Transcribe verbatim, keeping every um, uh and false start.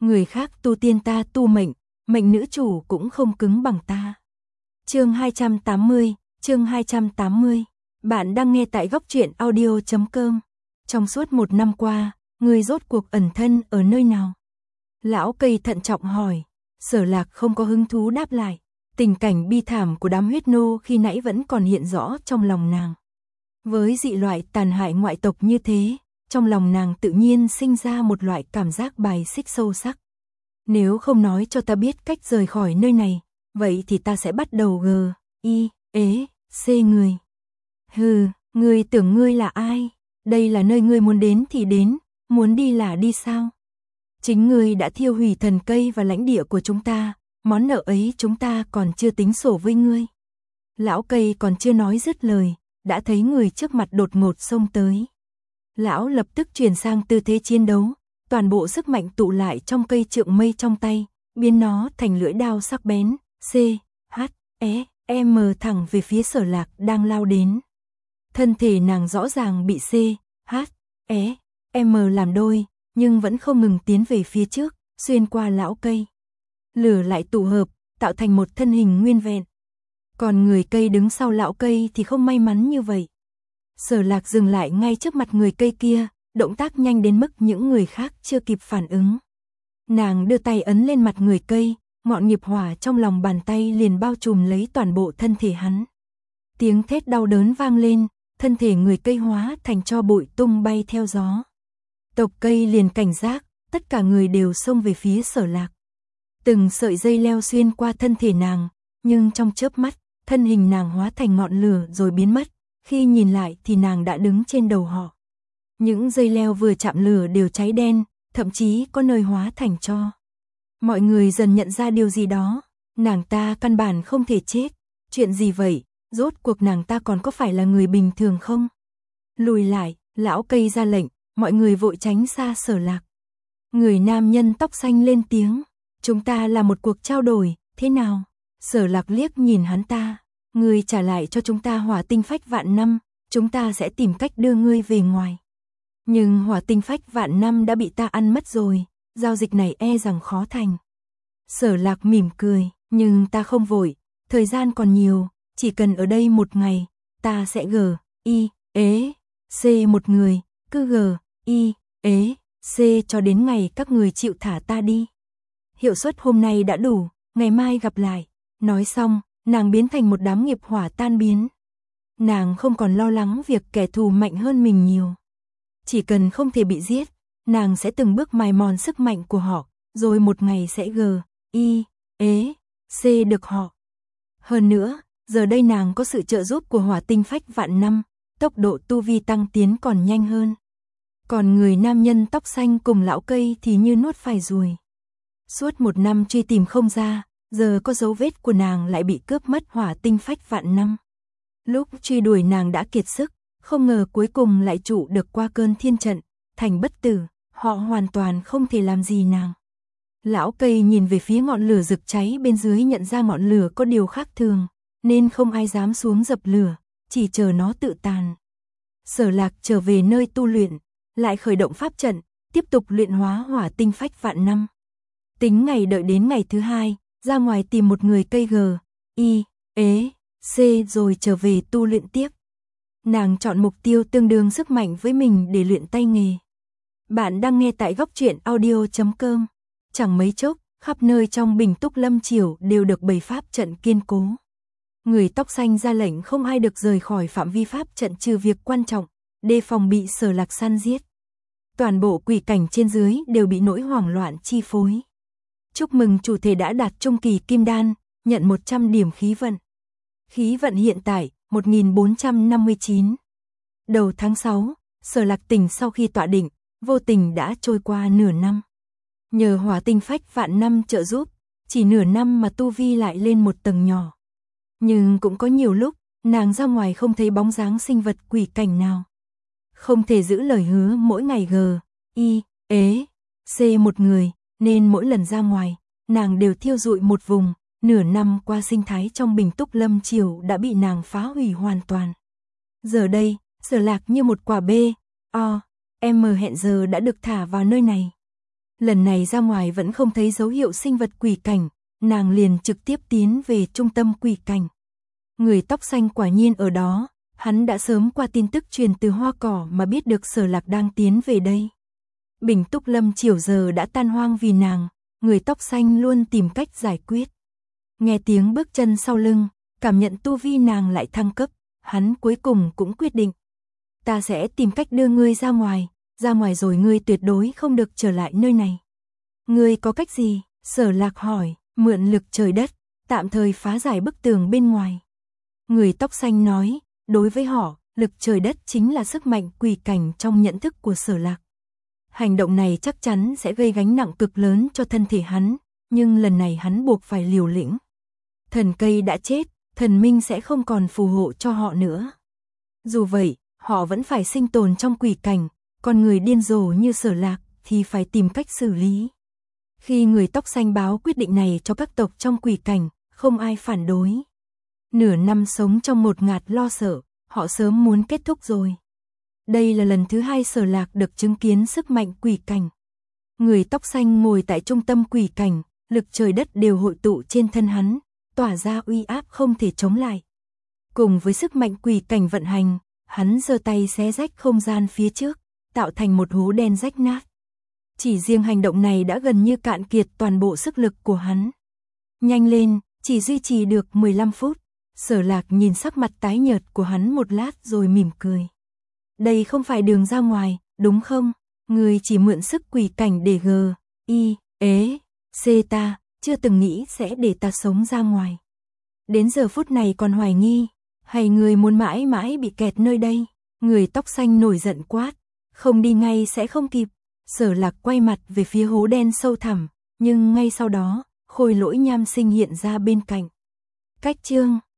Người khác tu tiên ta tu mệnh, mệnh nữ chủ cũng không cứng bằng ta. Chương hai trăm tám mươi, chương hai trăm tám mươi. Bạn đang nghe tại góc truyện audio chấm com. Trong suốt một năm qua, ngươi rốt cuộc ẩn thân ở nơi nào? Lão cây thận trọng hỏi. Sở Lạc không có hứng thú đáp lại. Tình cảnh bi thảm của đám huyết nô khi nãy vẫn còn hiện rõ trong lòng nàng. Với dị loại tàn hại ngoại tộc như thế, trong lòng nàng tự nhiên sinh ra một loại cảm giác bài xích sâu sắc. Nếu không nói cho ta biết cách rời khỏi nơi này, vậy thì ta sẽ bắt đầu g, i, ế, c người. Hừ, ngươi tưởng ngươi là ai? Đây là nơi ngươi muốn đến thì đến, muốn đi là đi sao? Chính ngươi đã thiêu hủy thần cây và lãnh địa của chúng ta, món nợ ấy chúng ta còn chưa tính sổ với ngươi. Lão cây còn chưa nói dứt lời, đã thấy người trước mặt đột ngột xông tới. Lão lập tức chuyển sang tư thế chiến đấu, toàn bộ sức mạnh tụ lại trong cây trượng mây trong tay, biến nó thành lưỡi đao sắc bén, C, H, E, M thẳng về phía Sở Lạc đang lao đến. Thân thể nàng rõ ràng bị C, H, E, M làm đôi, nhưng vẫn không ngừng tiến về phía trước, xuyên qua lão cây. Lửa lại tụ hợp, tạo thành một thân hình nguyên vẹn. Còn người cây đứng sau lão cây thì không may mắn như vậy. Sở Lạc dừng lại ngay trước mặt người cây kia, động tác nhanh đến mức những người khác chưa kịp phản ứng. Nàng đưa tay ấn lên mặt người cây, ngọn nghiệp hỏa trong lòng bàn tay liền bao trùm lấy toàn bộ thân thể hắn. Tiếng thét đau đớn vang lên, thân thể người cây hóa thành tro bụi tung bay theo gió. Tộc cây liền cảnh giác, tất cả người đều xông về phía Sở Lạc. Từng sợi dây leo xuyên qua thân thể nàng, nhưng trong chớp mắt, thân hình nàng hóa thành ngọn lửa rồi biến mất, khi nhìn lại thì nàng đã đứng trên đầu họ. Những dây leo vừa chạm lửa đều cháy đen, thậm chí có nơi hóa thành tro. Mọi người dần nhận ra điều gì đó, nàng ta căn bản không thể chết. Chuyện gì vậy, rốt cuộc nàng ta còn có phải là người bình thường không? Lùi lại, lão cây ra lệnh, mọi người vội tránh xa Sở Lạc. Người nam nhân tóc xanh lên tiếng, chúng ta là một cuộc trao đổi, thế nào? Sở Lạc liếc nhìn hắn ta, ngươi trả lại cho chúng ta hỏa tinh phách vạn năm, chúng ta sẽ tìm cách đưa ngươi về ngoài. Nhưng hỏa tinh phách vạn năm đã bị ta ăn mất rồi, giao dịch này e rằng khó thành. Sở Lạc mỉm cười, nhưng ta không vội, thời gian còn nhiều, chỉ cần ở đây một ngày, ta sẽ g, i, ế, c một người, cứ g, i, ế, c cho đến ngày các người chịu thả ta đi. Hiệu suất hôm nay đã đủ, ngày mai gặp lại. Nói xong, nàng biến thành một đám nghiệp hỏa tan biến. Nàng không còn lo lắng việc kẻ thù mạnh hơn mình nhiều. Chỉ cần không thể bị giết, nàng sẽ từng bước mài mòn sức mạnh của họ, rồi một ngày sẽ g, i, ế, c được họ. Hơn nữa, giờ đây nàng có sự trợ giúp của hỏa tinh phách vạn năm, tốc độ tu vi tăng tiến còn nhanh hơn. Còn người nam nhân tóc xanh cùng lão cây thì như nuốt phải ruồi. Suốt một năm truy tìm không ra, giờ có dấu vết của nàng lại bị cướp mất hỏa tinh phách vạn năm. Lúc truy đuổi nàng đã kiệt sức, không ngờ cuối cùng lại trụ được qua cơn thiên trận, thành bất tử, họ hoàn toàn không thể làm gì nàng. Lão cây nhìn về phía ngọn lửa rực cháy bên dưới, nhận ra ngọn lửa có điều khác thường, nên không ai dám xuống dập lửa, chỉ chờ nó tự tàn. Sở Lạc trở về nơi tu luyện, lại khởi động pháp trận, tiếp tục luyện hóa hỏa tinh phách vạn năm. Tính ngày đợi đến ngày thứ hai, ra ngoài tìm một người cây g, i, ế, c rồi trở về tu luyện tiếp. Nàng chọn mục tiêu tương đương sức mạnh với mình để luyện tay nghề. Bạn đang nghe tại góc truyện audio chấm com. Chẳng mấy chốc, khắp nơi trong Bình Túc Lâm Triều đều được bày pháp trận kiên cố. Người tóc xanh ra lệnh không ai được rời khỏi phạm vi pháp trận trừ việc quan trọng, đề phòng bị Sở Lạc săn giết. Toàn bộ quỷ cảnh trên dưới đều bị nỗi hoảng loạn chi phối. Chúc mừng chủ thể đã đạt trung kỳ kim đan, nhận một trăm điểm khí vận. Khí vận hiện tại, một nghìn bốn trăm năm mươi chín. Đầu tháng sáu, Sở Lạc tỉnh sau khi tọa định, vô tình đã trôi qua nửa năm. Nhờ hỏa tinh phách vạn năm trợ giúp, chỉ nửa năm mà tu vi lại lên một tầng nhỏ. Nhưng cũng có nhiều lúc, nàng ra ngoài không thấy bóng dáng sinh vật quỷ cảnh nào. Không thể giữ lời hứa mỗi ngày g, i, ế, c một người, nên mỗi lần ra ngoài, nàng đều thiêu rụi một vùng. Nửa năm qua sinh thái trong Bình Túc Lâm Triều đã bị nàng phá hủy hoàn toàn. Giờ đây, Sở Lạc như một quả B, O, M hẹn giờ đã được thả vào nơi này. Lần này ra ngoài vẫn không thấy dấu hiệu sinh vật quỷ cảnh, nàng liền trực tiếp tiến về trung tâm quỷ cảnh. Người tóc xanh quả nhiên ở đó, hắn đã sớm qua tin tức truyền từ hoa cỏ mà biết được Sở Lạc đang tiến về đây. Bình Túc Lâm chiều giờ đã tan hoang vì nàng, người tóc xanh luôn tìm cách giải quyết. Nghe tiếng bước chân sau lưng, cảm nhận tu vi nàng lại thăng cấp, hắn cuối cùng cũng quyết định. Ta sẽ tìm cách đưa ngươi ra ngoài, ra ngoài rồi ngươi tuyệt đối không được trở lại nơi này. Ngươi có cách gì? Sở Lạc hỏi, mượn lực trời đất, tạm thời phá giải bức tường bên ngoài. Người tóc xanh nói, đối với họ, lực trời đất chính là sức mạnh quỷ cảnh trong nhận thức của Sở Lạc. Hành động này chắc chắn sẽ gây gánh nặng cực lớn cho thân thể hắn, nhưng lần này hắn buộc phải liều lĩnh. Thần cây đã chết, thần minh sẽ không còn phù hộ cho họ nữa. Dù vậy, họ vẫn phải sinh tồn trong quỷ cảnh, còn người điên rồ như Sở Lạc thì phải tìm cách xử lý. Khi người tóc xanh báo quyết định này cho các tộc trong quỷ cảnh, không ai phản đối. Nửa năm sống trong một ngạt lo sợ, họ sớm muốn kết thúc rồi. Đây là lần thứ hai Sở Lạc được chứng kiến sức mạnh quỷ cảnh. Người tóc xanh ngồi tại trung tâm quỷ cảnh, lực trời đất đều hội tụ trên thân hắn, tỏa ra uy áp không thể chống lại. Cùng với sức mạnh quỷ cảnh vận hành, hắn giơ tay xé rách không gian phía trước, tạo thành một hố đen rách nát. Chỉ riêng hành động này đã gần như cạn kiệt toàn bộ sức lực của hắn. Nhanh lên, chỉ duy trì được mười lăm phút. Sở Lạc nhìn sắc mặt tái nhợt của hắn một lát rồi mỉm cười. Đây không phải đường ra ngoài, đúng không? Người chỉ mượn sức quỷ cảnh để g, i, ế, c ta, chưa từng nghĩ sẽ để ta sống ra ngoài. Đến giờ phút này còn hoài nghi, hay người muốn mãi mãi bị kẹt nơi đây? Người tóc xanh nổi giận quát, không đi ngay sẽ không kịp. Sở Lạc quay mặt về phía hố đen sâu thẳm, nhưng ngay sau đó, Khôi Lỗi Nham Sinh hiện ra bên cạnh. Cách chương